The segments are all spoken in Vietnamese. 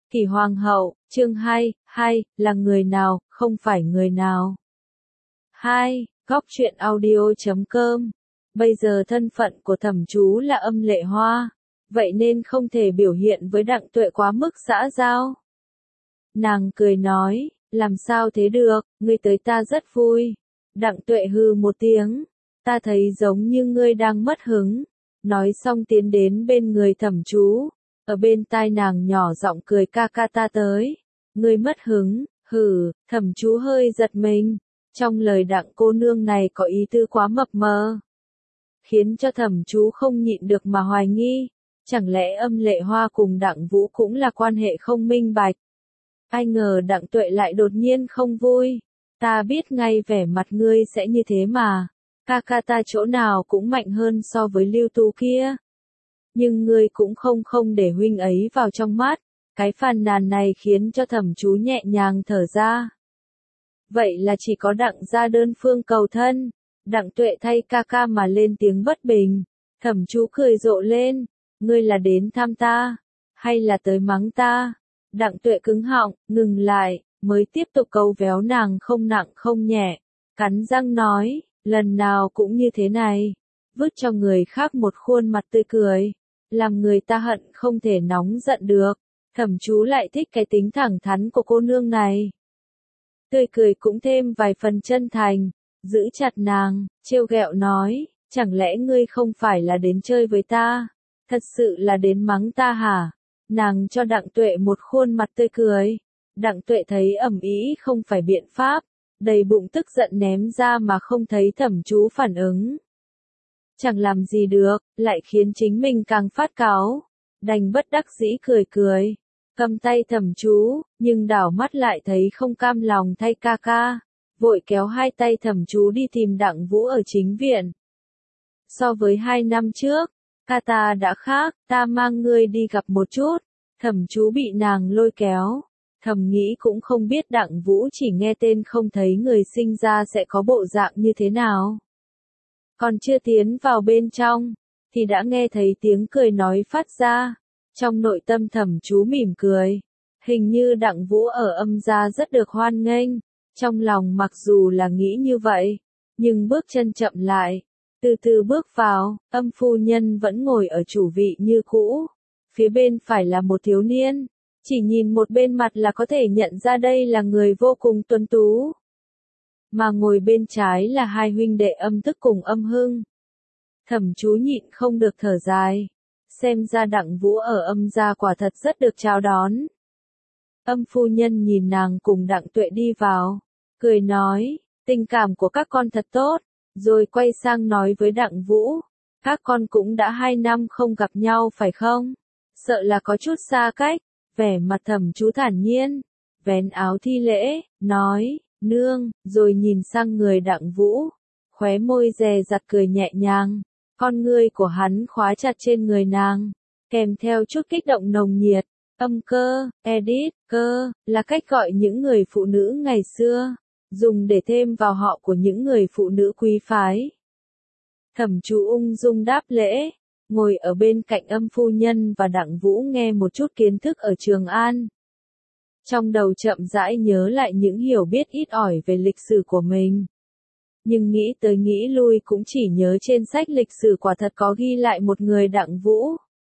Kỷ Hoàng hậu, chương 2, là người nào, không phải người nào. 2. Góc truyện audio.com. Bây giờ thân phận của thẩm chú là Âm Lệ Hoa, vậy nên không thể biểu hiện với Đặng Tuệ quá mức xã giao. Nàng cười nói, làm sao thế được, ngươi tới ta rất vui. Đặng Tuệ hừ một tiếng, ta thấy giống như ngươi đang mất hứng. Nói xong tiến đến bên người thẩm chú, ở bên tai nàng nhỏ giọng cười ca ca ta tới. Ngươi mất hứng, hừ, thẩm chú hơi giật mình. Trong lời Đặng cô nương này có ý tư quá mập mờ, khiến cho thẩm chú không nhịn được mà hoài nghi. Chẳng lẽ Âm Lệ Hoa cùng Đặng Vũ cũng là quan hệ không minh bạch? Ai ngờ Đặng Tuệ lại đột nhiên không vui. Ta biết ngay vẻ mặt ngươi sẽ như thế mà. Ca ca ta chỗ nào cũng mạnh hơn so với Lưu Tú kia. Nhưng ngươi cũng không để huynh ấy vào trong mắt. Cái phàn nàn này khiến cho thẩm chú nhẹ nhàng thở ra. Vậy là chỉ có Đặng gia đơn phương cầu thân. Đặng Tuệ thay ca ca mà lên tiếng bất bình. Thẩm chú cười rộ lên. Ngươi là đến thăm ta, hay là tới mắng ta? Đặng Tuệ cứng họng, ngừng lại, mới tiếp tục câu véo nàng không nặng không nhẹ. Cắn răng nói, lần nào cũng như thế này. Vứt cho người khác một khuôn mặt tươi cười. Làm người ta hận không thể nóng giận được. Thẩm chú lại thích cái tính thẳng thắn của cô nương này. Tươi cười cũng thêm vài phần chân thành. Giữ chặt nàng, trêu ghẹo nói, chẳng lẽ ngươi không phải là đến chơi với ta? Thật sự là đến mắng ta hả? Nàng cho Đặng Tuệ một khuôn mặt tươi cười. Đặng Tuệ thấy ầm ĩ không phải biện pháp, đầy bụng tức giận ném ra mà không thấy thẩm chú phản ứng. Chẳng làm gì được, lại khiến chính mình càng phát cáu. Đành bất đắc dĩ cười cười, cầm tay thẩm chú, nhưng đảo mắt lại thấy không cam lòng thay ca ca. Vội kéo hai tay thẩm chú đi tìm Đặng Vũ ở chính viện. So với 2 năm trước, ca ta đã khác, ta mang ngươi đi gặp một chút. Thẩm chú bị nàng lôi kéo. Thầm nghĩ cũng không biết Đặng Vũ chỉ nghe tên không thấy người sinh ra sẽ có bộ dạng như thế nào. Còn chưa tiến vào bên trong, thì đã nghe thấy tiếng cười nói phát ra. Trong nội tâm thẩm chú mỉm cười. Hình như Đặng Vũ ở Âm gia rất được hoan nghênh. Trong lòng mặc dù là nghĩ như vậy, nhưng bước chân chậm lại. Từ từ bước vào, Âm phu nhân vẫn ngồi ở chủ vị như cũ. Phía bên phải là một thiếu niên. Chỉ nhìn một bên mặt là có thể nhận ra đây là người vô cùng tuấn tú. Mà ngồi bên trái là hai huynh đệ Âm Tức cùng Âm Hưng. Thẩm chú nhịn không được thở dài. Xem ra Đặng Vũ ở Âm gia quả thật rất được chào đón. Âm phu nhân nhìn nàng cùng Đặng Tuệ đi vào. Cười nói, tình cảm của các con thật tốt. Rồi quay sang nói với Đặng Vũ. Các con cũng đã 2 năm không gặp nhau phải không? Sợ là có chút xa cách. Vẻ mặt thẩm chú thản nhiên. Vén áo thi lễ, nói, nương, rồi nhìn sang người Đặng Vũ. Khóe môi dè dặt cười nhẹ nhàng. Con ngươi của hắn khóa chặt trên người nàng. Kèm theo chút kích động nồng nhiệt. Âm cơ, edit, cơ, là cách gọi những người phụ nữ ngày xưa. Dùng để thêm vào họ của những người phụ nữ quý phái. Thẩm chú ung dung đáp lễ. Ngồi ở bên cạnh Âm phu nhân và Đặng Vũ nghe một chút kiến thức ở Trường An. Trong đầu chậm rãi nhớ lại những hiểu biết ít ỏi về lịch sử của mình. Nhưng nghĩ tới nghĩ lui cũng chỉ nhớ trên sách lịch sử quả thật có ghi lại một người Đặng Vũ.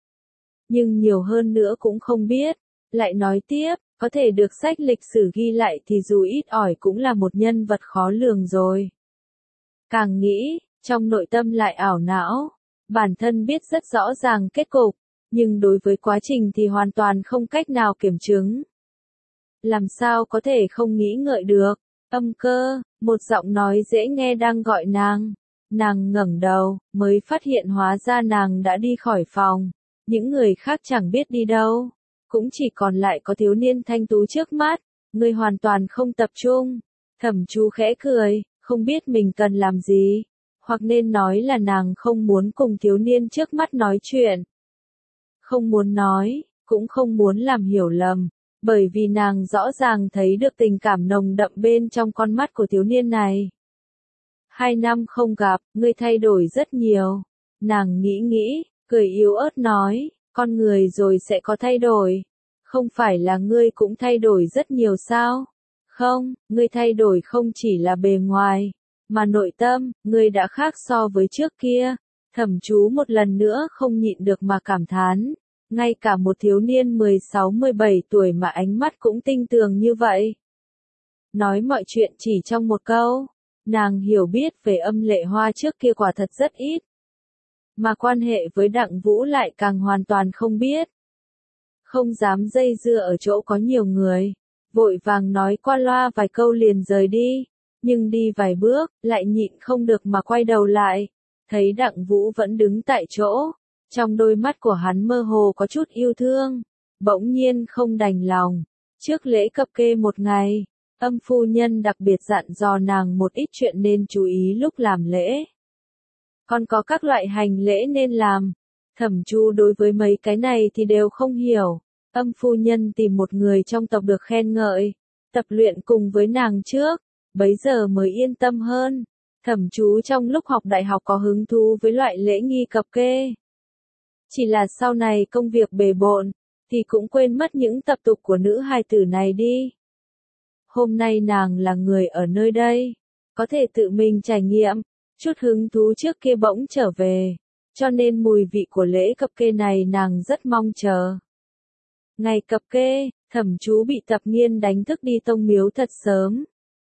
Nhưng nhiều hơn nữa cũng không biết. Lại nói tiếp, có thể được sách lịch sử ghi lại thì dù ít ỏi cũng là một nhân vật khó lường rồi. Càng nghĩ, trong nội tâm lại ảo não. Bản thân biết rất rõ ràng kết cục, nhưng đối với quá trình thì hoàn toàn không cách nào kiểm chứng. Làm sao có thể không nghĩ ngợi được? Âm cơ, một giọng nói dễ nghe đang gọi nàng. Nàng ngẩng đầu, mới phát hiện hóa ra nàng đã đi khỏi phòng. Những người khác chẳng biết đi đâu. Cũng chỉ còn lại có thiếu niên thanh tú trước mắt. Người hoàn toàn không tập trung. Thẩm chú khẽ cười, không biết mình cần làm gì. Hoặc nên nói là nàng không muốn cùng thiếu niên trước mắt nói chuyện. Không muốn nói, cũng không muốn làm hiểu lầm. Bởi vì nàng rõ ràng thấy được tình cảm nồng đậm bên trong con mắt của thiếu niên này. 2 năm không gặp, ngươi thay đổi rất nhiều. Nàng nghĩ, cười yếu ớt nói, con người rồi sẽ có thay đổi. không phải là ngươi cũng thay đổi rất nhiều sao? Không, ngươi thay đổi không chỉ là bề ngoài, mà nội tâm, ngươi đã khác so với trước kia. Thẩm chú một lần nữa không nhịn được mà cảm thán, ngay cả một thiếu niên 16-17 tuổi mà ánh mắt cũng tinh tường như vậy. Nói mọi chuyện chỉ trong một câu, nàng hiểu biết về Âm Lệ Hoa trước kia quả thật rất ít. Mà quan hệ với Đặng Vũ lại càng hoàn toàn không biết. Không dám dây dưa ở chỗ có nhiều người, vội vàng nói qua loa vài câu liền rời đi, nhưng đi vài bước, lại nhịn không được mà quay đầu lại, thấy Đặng Vũ vẫn đứng tại chỗ, trong đôi mắt của hắn mơ hồ có chút yêu thương, bỗng nhiên không đành lòng. Trước lễ cập kê một ngày, Âm phu nhân đặc biệt dặn dò nàng một ít chuyện nên chú ý lúc làm lễ. Còn có các loại hành lễ nên làm. Thẩm Chu đối với mấy cái này thì đều không hiểu. Âm phu nhân tìm một người trong tộc được khen ngợi, tập luyện cùng với nàng trước, bấy giờ mới yên tâm hơn. Thẩm Chu trong lúc học đại học có hứng thú với loại lễ nghi cập kê. Chỉ là sau này công việc bề bộn, thì cũng quên mất những tập tục của nữ hài tử này đi. Hôm nay nàng là người ở nơi đây, có thể tự mình trải nghiệm, chút hứng thú trước kia bỗng trở về, cho nên mùi vị của lễ cập kê này nàng rất mong chờ. Ngày cập kê, Thẩm Chú bị Tập Nghiên đánh thức đi tông miếu thật sớm.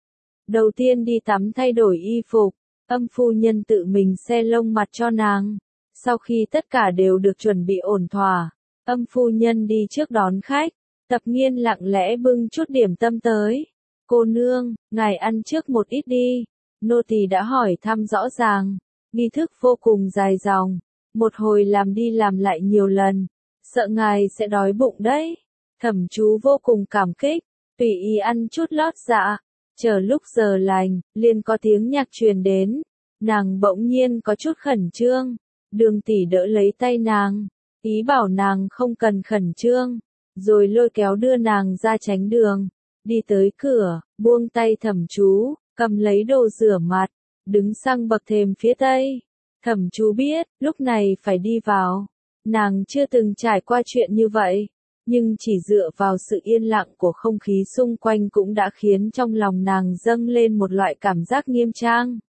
Đầu tiên đi tắm thay đổi y phục, Âm phu nhân tự mình xe lông mặt cho nàng. Sau khi tất cả đều được chuẩn bị ổn thỏa, Âm phu nhân đi trước đón khách, Tập Nghiên lặng lẽ bưng chút điểm tâm tới. Cô nương, ngài ăn trước một ít đi. Nô tỳ đã hỏi thăm rõ ràng, nghi thức vô cùng dài dòng, một hồi làm đi làm lại nhiều lần, sợ ngài sẽ đói bụng đấy. Thẩm Chú vô cùng cảm kích, tùy ý ăn chút lót dạ, chờ lúc giờ lành, liền có tiếng nhạc truyền đến, nàng bỗng nhiên có chút khẩn trương, Đường tỷ đỡ lấy tay nàng, ý bảo nàng không cần khẩn trương, rồi lôi kéo đưa nàng ra tránh đường, đi tới cửa, buông tay Thẩm Chú, cầm lấy đồ rửa mặt, đứng sang bậc thềm phía tây. Thẩm Chú biết, lúc này phải đi vào. Nàng chưa từng trải qua chuyện như vậy, nhưng chỉ dựa vào sự yên lặng của không khí xung quanh cũng đã khiến trong lòng nàng dâng lên một loại cảm giác nghiêm trang.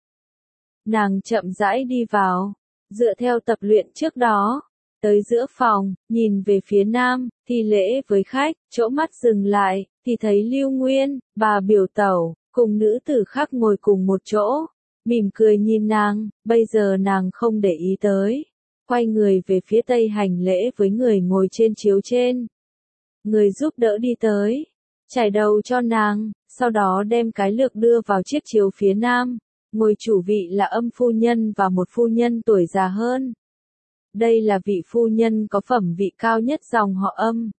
Nàng chậm rãi đi vào, dựa theo tập luyện trước đó, tới giữa phòng, nhìn về phía nam, thi lễ với khách, chỗ mắt dừng lại, thì thấy Lưu Nguyên, bà biểu tẩu, cùng nữ tử khác ngồi cùng một chỗ, mỉm cười nhìn nàng, bây giờ nàng không để ý tới, quay người về phía tây hành lễ với người ngồi trên chiếu trên. Người giúp đỡ đi tới, trải đầu cho nàng, sau đó đem cái lược đưa vào chiếc chiếu phía nam, ngồi chủ vị là Âm phu nhân và một phu nhân tuổi già hơn. Đây là vị phu nhân có phẩm vị cao nhất dòng họ Âm.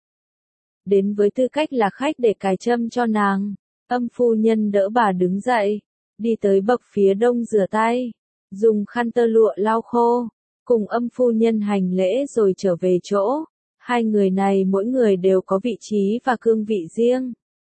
Đến với tư cách là khách để cài trâm cho nàng, Âm phu nhân đỡ bà đứng dậy, đi tới bậc phía đông rửa tay, dùng khăn tơ lụa lau khô, cùng Âm phu nhân hành lễ rồi trở về chỗ. Hai người này mỗi người đều có vị trí và cương vị riêng.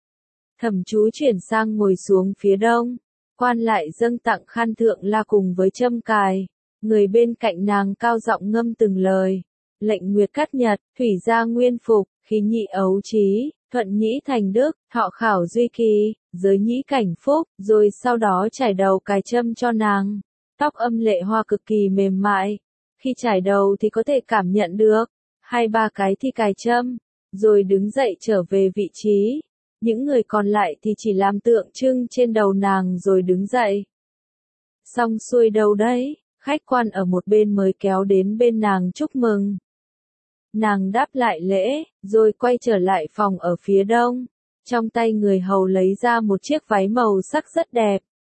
Thẩm Chú chuyển sang ngồi xuống phía đông, quan lại dâng tặng khăn thượng la cùng với trâm cài, người bên cạnh nàng cao giọng ngâm từng lời, lệnh nguyệt cắt nhật, thủy gia nguyên phục, khí nhị ấu trí, thuận nhĩ thành đức, thọ khảo duy kỳ, giới nhĩ cảnh phúc, rồi sau đó trải đầu cài trâm cho nàng. Tóc Âm Lệ Hoa cực kỳ mềm mại, khi trải đầu thì có thể cảm nhận được, 2-3 cái thì cài trâm, rồi đứng dậy trở về vị trí. Những người còn lại thì chỉ làm tượng trưng trên đầu nàng rồi đứng dậy. Xong xuôi đâu đấy, khách quan ở một bên mới kéo đến bên nàng chúc mừng. Nàng đáp lại lễ, rồi quay trở lại phòng ở phía đông. Trong tay người hầu lấy ra một chiếc váy màu sắc rất đẹp.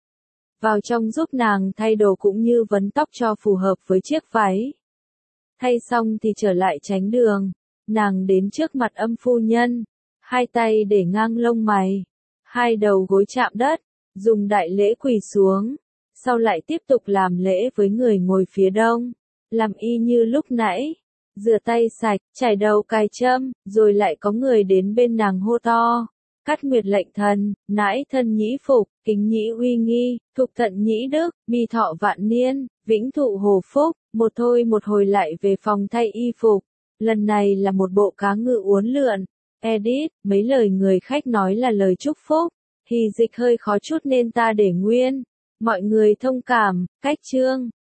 Vào trong giúp nàng thay đồ cũng như vấn tóc cho phù hợp với chiếc váy. Thay xong thì trở lại tránh đường, nàng đến trước mặt Âm phu nhân, hai tay để ngang lông mày, hai đầu gối chạm đất, dùng đại lễ quỳ xuống, sau lại tiếp tục làm lễ với người ngồi phía đông, làm y như lúc nãy, rửa tay sạch, trải đầu cài trâm, rồi lại có người đến bên nàng hô to. Cát Nguyệt lệnh thần, nãi thân nhĩ phục, kính nhĩ uy nghi, thục thận nhĩ đức, mi thọ vạn niên, vĩnh thụ hồ phúc, một thôi một hồi lại về phòng thay y phục. Lần này là một bộ cá ngự uốn lượn, Edit, mấy lời người khách nói là lời chúc phúc. Thì dịch hơi khó chút nên ta để nguyên. Mọi người thông cảm, cách chương.